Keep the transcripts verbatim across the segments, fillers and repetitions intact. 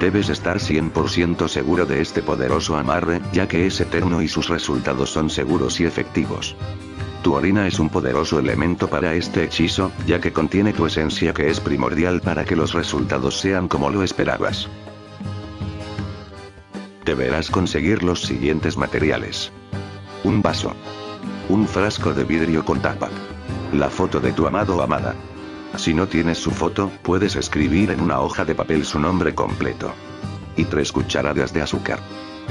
Debes estar cien por ciento seguro de este poderoso amarre, ya que es eterno y sus resultados son seguros y efectivos. Tu orina es un poderoso elemento para este hechizo, ya que contiene tu esencia que es primordial para que los resultados sean como lo esperabas. Deberás conseguir los siguientes materiales. Un vaso. Un frasco de vidrio con tapa. La foto de tu amado o amada. Si no tienes su foto, puedes escribir en una hoja de papel su nombre completo. Y tres cucharadas de azúcar.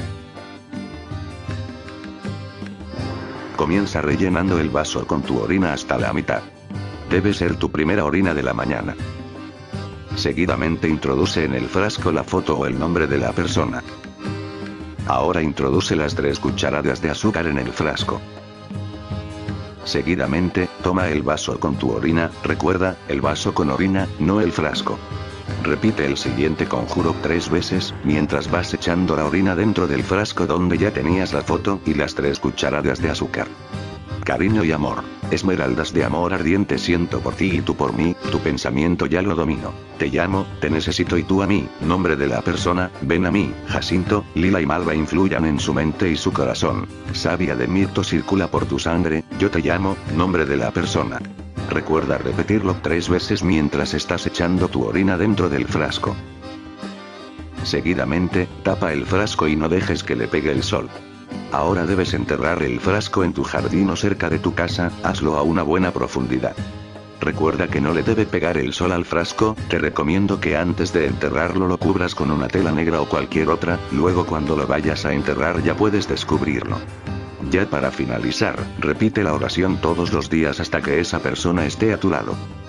Comienza rellenando el vaso con tu orina hasta la mitad. Debe ser tu primera orina de la mañana. Seguidamente introduce en el frasco la foto o el nombre de la persona. Ahora introduce las tres cucharadas de azúcar en el frasco. Seguidamente, toma el vaso con tu orina, recuerda, el vaso con orina, no el frasco. Repite el siguiente conjuro tres veces, mientras vas echando la orina dentro del frasco donde ya tenías la foto y las tres cucharadas de azúcar. Cariño y amor. Esmeraldas de amor ardiente siento por ti y tú por mí, tu pensamiento ya lo domino. Te llamo, te necesito y tú a mí, nombre de la persona, ven a mí, Jacinto, Lila y Malva influyan en su mente y su corazón. Savia de mirto circula por tu sangre, yo te llamo, nombre de la persona. Recuerda repetirlo tres veces mientras estás echando tu orina dentro del frasco. Seguidamente, tapa el frasco y no dejes que le pegue el sol. Ahora debes enterrar el frasco en tu jardín o cerca de tu casa, hazlo a una buena profundidad. Recuerda que no le debe pegar el sol al frasco, te recomiendo que antes de enterrarlo lo cubras con una tela negra o cualquier otra, luego cuando lo vayas a enterrar ya puedes descubrirlo. Ya para finalizar, repite la oración todos los días hasta que esa persona esté a tu lado.